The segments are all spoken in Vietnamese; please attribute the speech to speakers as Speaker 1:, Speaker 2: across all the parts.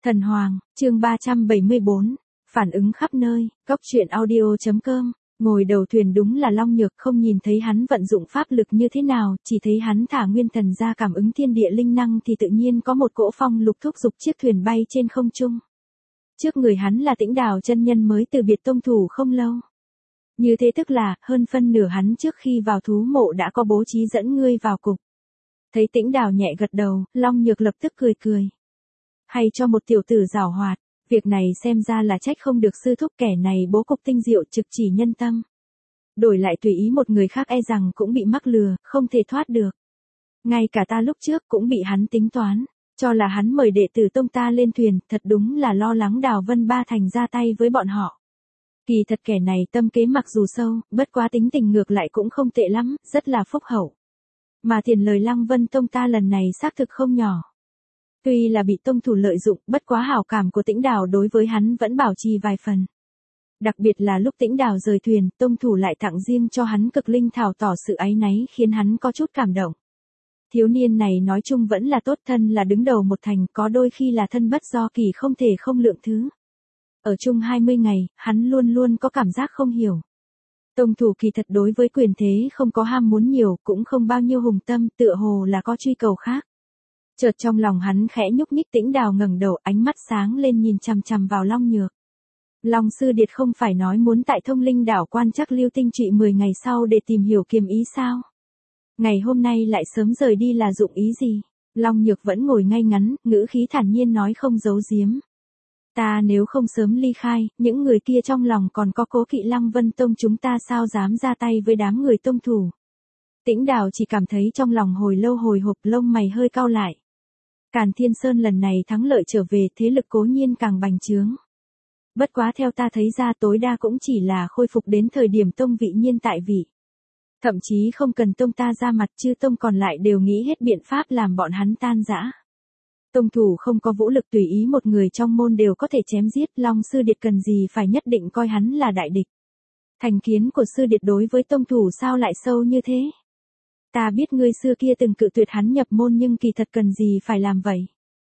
Speaker 1: Thần Hoàng, chương 374, phản ứng khắp nơi, góc truyện audio.com, ngồi đầu thuyền đúng là Long Nhược, không nhìn thấy hắn vận dụng pháp lực như thế nào, chỉ thấy hắn thả nguyên thần ra cảm ứng thiên địa linh năng thì tự nhiên có một cỗ phong lục thúc giục chiếc thuyền bay trên không trung. Trước người hắn là Tĩnh Đào chân nhân mới từ biệt tông thủ không lâu. Như thế tức là, hơn phân nửa hắn trước khi vào thú mộ đã có bố trí dẫn ngươi vào cục. Thấy Tĩnh Đào nhẹ gật đầu, Long Nhược lập tức cười cười. Hay cho một tiểu tử giảo hoạt, việc này xem ra là trách không được sư thúc, kẻ này bố cục tinh diệu trực chỉ nhân tâm. Đổi lại tùy ý một người khác e rằng cũng bị mắc lừa, không thể thoát được. Ngay cả ta lúc trước cũng bị hắn tính toán, cho là hắn mời đệ tử tông ta lên thuyền, thật đúng là lo lắng Đào Vân Ba Thành ra tay với bọn họ. Kỳ thật kẻ này tâm kế mặc dù sâu, bất quá tính tình ngược lại cũng không tệ lắm, rất là phúc hậu. Mà tiền lời Lăng Vân tông ta lần này xác thực không nhỏ. Tuy là bị tông thủ lợi dụng, bất quá hảo cảm của Tĩnh Đào đối với hắn vẫn bảo trì vài phần. Đặc biệt là lúc Tĩnh Đào rời thuyền, tông thủ lại tặng riêng cho hắn cực linh thảo tỏ sự áy náy khiến hắn có chút cảm động. Thiếu niên này nói chung vẫn là tốt, thân là đứng đầu một thành, có đôi khi là thân bất do kỳ, không thể không lượng thứ. Ở chung 20 ngày, hắn luôn luôn có cảm giác không hiểu. Tông thủ kỳ thật đối với quyền thế không có ham muốn nhiều, cũng không bao nhiêu hùng tâm, tựa hồ là có truy cầu khác. Chợt trong lòng hắn khẽ nhúc nhích, Tĩnh Đào ngẩng đầu, ánh mắt sáng lên nhìn chằm chằm vào Long Nhược. Long sư điệt không phải nói muốn tại Thông Linh đảo quan trắc lưu tinh trụy 10 ngày sau để tìm hiểu kiềm ý sao? Ngày hôm nay lại sớm rời đi là dụng ý gì? Long Nhược vẫn ngồi ngay ngắn, ngữ khí thản nhiên nói không giấu giếm. Ta nếu không sớm ly khai, những người kia trong lòng còn có cố kỵ Lăng Vân Tông chúng ta sao dám ra tay với đám người tông thủ. Tĩnh Đào chỉ cảm thấy trong lòng hồi lâu hồi hộp, lông mày hơi cau lại. Càn Thiên Sơn lần này thắng lợi trở về, thế lực cố nhiên càng bành trướng. Bất quá theo ta thấy ra tối đa cũng chỉ là khôi phục đến thời điểm tông vị nhiên tại vị. Thậm chí không cần tông ta ra mặt, chư tông còn lại đều nghĩ hết biện pháp làm bọn hắn tan rã. Tông thủ không có vũ lực, tùy ý một người trong môn đều có thể chém giết, Long sư điệt cần gì phải nhất định coi hắn là đại địch. Thành kiến của sư điệt đối với tông thủ sao lại sâu như thế? Ta biết ngươi xưa kia từng cự tuyệt hắn nhập môn, nhưng kỳ thật cần gì phải làm vậy?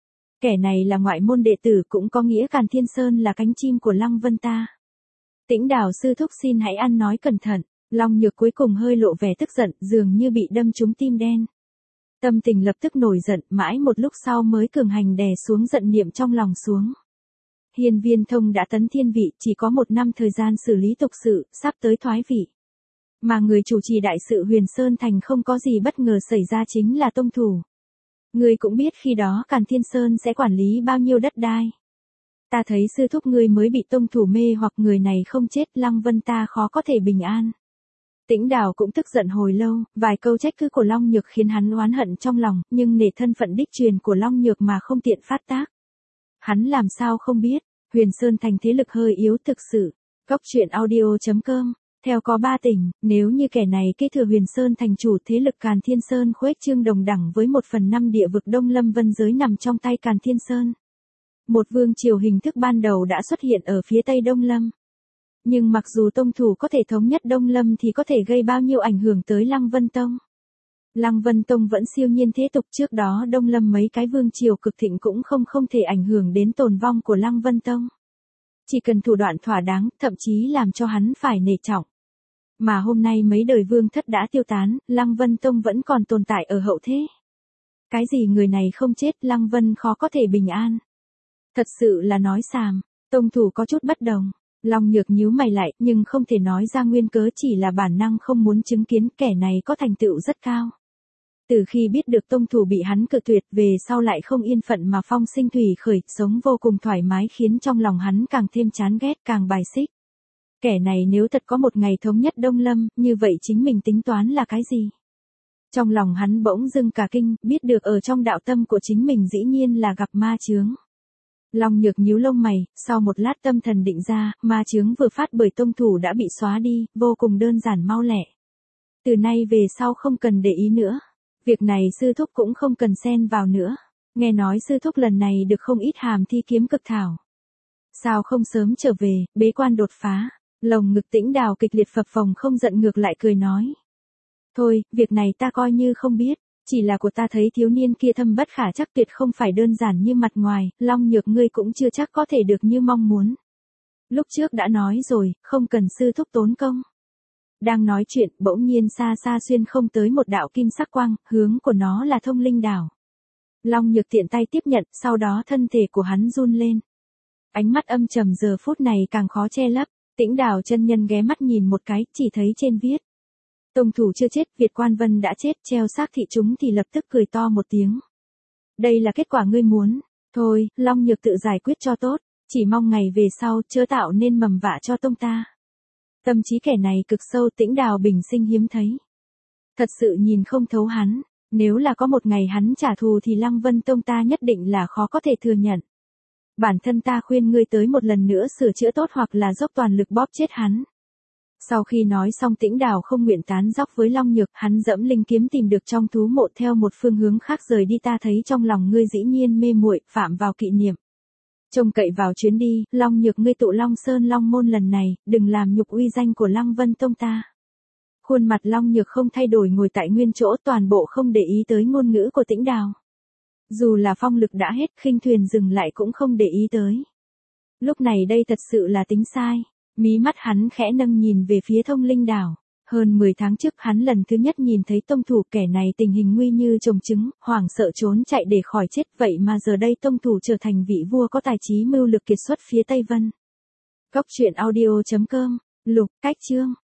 Speaker 1: Kẻ này là ngoại môn đệ tử, cũng có nghĩa Càn Thiên Sơn là cánh chim của Lăng Vân ta. Tĩnh Đào sư thúc xin hãy ăn nói cẩn thận. Long Nhược cuối cùng hơi lộ vẻ tức giận, dường như bị đâm trúng tim đen. Tâm tình lập tức nổi giận, mãi một lúc sau mới cường hành đè xuống giận niệm trong lòng xuống. Hiên Viên Thông đã tấn thiên vị, chỉ có 1 năm thời gian xử lý tục sự, sắp tới thoái vị. Mà người chủ trì đại sự Huyền Sơn Thành không có gì bất ngờ xảy ra chính là tông thủ. Ngươi cũng biết khi đó Càn Thiên Sơn sẽ quản lý bao nhiêu đất đai. Ta thấy sư thúc ngươi mới bị tông thủ mê hoặc người này không chết, Lăng Vân ta khó có thể bình an. Tĩnh Đào cũng tức giận hồi lâu, vài câu trách cứ của Long Nhược khiến hắn oán hận trong lòng, nhưng nể thân phận đích truyền của Long Nhược mà không tiện phát tác. Hắn làm sao không biết, Huyền Sơn Thành thế lực hơi yếu thực sự. Góc truyện audio.com, theo có 3 tỉnh, nếu như kẻ này kế thừa Huyền Sơn Thành chủ, thế lực Càn Thiên Sơn khuếch trương đồng đẳng với 1/5 địa vực Đông Lâm Vân giới nằm trong tay Càn Thiên Sơn. Một vương triều hình thức ban đầu đã xuất hiện ở phía tây Đông Lâm. Nhưng mặc dù tông thủ có thể thống nhất Đông Lâm thì có thể gây bao nhiêu ảnh hưởng tới Lăng Vân Tông. Lăng Vân Tông vẫn siêu nhiên thế tục, trước đó Đông Lâm mấy cái vương triều cực thịnh cũng không thể ảnh hưởng đến tồn vong của Lăng Vân Tông. Chỉ cần thủ đoạn thỏa đáng, thậm chí làm cho hắn phải nể trọng. Mà hôm nay mấy đời vương thất đã tiêu tán, Lăng Vân Tông vẫn còn tồn tại ở hậu thế. Cái gì người này không chết, Lăng Vân khó có thể bình an. Thật sự là nói xàm, tông thủ có chút bất đồng. Long Nhược nhíu mày lại, nhưng không thể nói ra nguyên cớ, chỉ là bản năng không muốn chứng kiến kẻ này có thành tựu rất cao. Từ khi biết được tông thủ bị hắn cự tuyệt, về sau lại không yên phận mà phong sinh thủy khởi, sống vô cùng thoải mái, khiến trong lòng hắn càng thêm chán ghét, càng bài xích. Kẻ này nếu thật có một ngày thống nhất Đông Lâm, như vậy chính mình tính toán là cái gì? Trong lòng hắn bỗng dưng cả kinh, biết được ở trong đạo tâm của chính mình dĩ nhiên là gặp ma chướng. Long Nhược nhíu lông mày, sau một lát tâm thần định ra, ma chướng vừa phát bởi tông thủ đã bị xóa đi, vô cùng đơn giản mau lẹ. Từ nay về sau không cần để ý nữa. Việc này sư thúc cũng không cần xen vào nữa. Nghe nói sư thúc lần này được không ít hàm thi kiếm cực thảo. Sao không sớm trở về, bế quan đột phá. Lồng ngực Tĩnh Đào kịch liệt phập phồng, không giận ngược lại cười nói. Thôi, việc này ta coi như không biết. Chỉ là của ta thấy thiếu niên kia thâm bất khả chắc, tuyệt không phải đơn giản như mặt ngoài, Long Nhược ngươi cũng chưa chắc có thể được như mong muốn. Lúc trước đã nói rồi, không cần sư thúc tốn công. Đang nói chuyện, bỗng nhiên xa xa xuyên không tới một đạo kim sắc quang, hướng của nó là Thông Linh Đảo. Long Nhược tiện tay tiếp nhận, sau đó thân thể của hắn run lên. Ánh mắt âm trầm giờ phút này càng khó che lấp. Tĩnh Đảo chân nhân ghé mắt nhìn một cái, chỉ thấy trên viết: tông thủ chưa chết, Việt Quan Vân đã chết, treo xác thị chúng thì lập tức cười to một tiếng. Đây là kết quả ngươi muốn. Thôi, Long Nhược tự giải quyết cho tốt, chỉ mong ngày về sau chớ tạo nên mầm vạ cho tông ta. Tâm trí kẻ này cực sâu, Tĩnh Đào bình sinh hiếm thấy. Thật sự nhìn không thấu hắn, nếu là có một ngày hắn trả thù thì Lăng Vân Tông ta nhất định là khó có thể thừa nhận. Bản thân ta khuyên ngươi tới một lần nữa sửa chữa tốt hoặc là dốc toàn lực bóp chết hắn. Sau khi nói xong, Tĩnh Đào không nguyện tán dóc với Long Nhược, hắn dẫm linh kiếm tìm được trong thú mộ theo một phương hướng khác rời đi. Ta thấy trong lòng ngươi dĩ nhiên mê muội, phạm vào kỵ niệm. Trông cậy vào chuyến đi, Long Nhược ngươi tụ Long Sơn Long Môn lần này, đừng làm nhục uy danh của Lăng Vân Tông ta. Khuôn mặt Long Nhược không thay đổi ngồi tại nguyên chỗ, toàn bộ không để ý tới ngôn ngữ của Tĩnh Đào. Dù là phong lực đã hết, khinh thuyền dừng lại cũng không để ý tới. Lúc này đây thật sự là tính sai. Mí mắt hắn khẽ nâng nhìn về phía Thông Linh Đảo. Hơn 10 tháng trước hắn lần thứ nhất nhìn thấy tông thủ, kẻ này tình hình nguy như trồng trứng, hoảng sợ trốn chạy để khỏi chết, vậy mà giờ đây tông thủ trở thành vị vua có tài trí mưu lược kiệt xuất phía Tây Vân. Cốc truyện audio.com, lục, cách chương.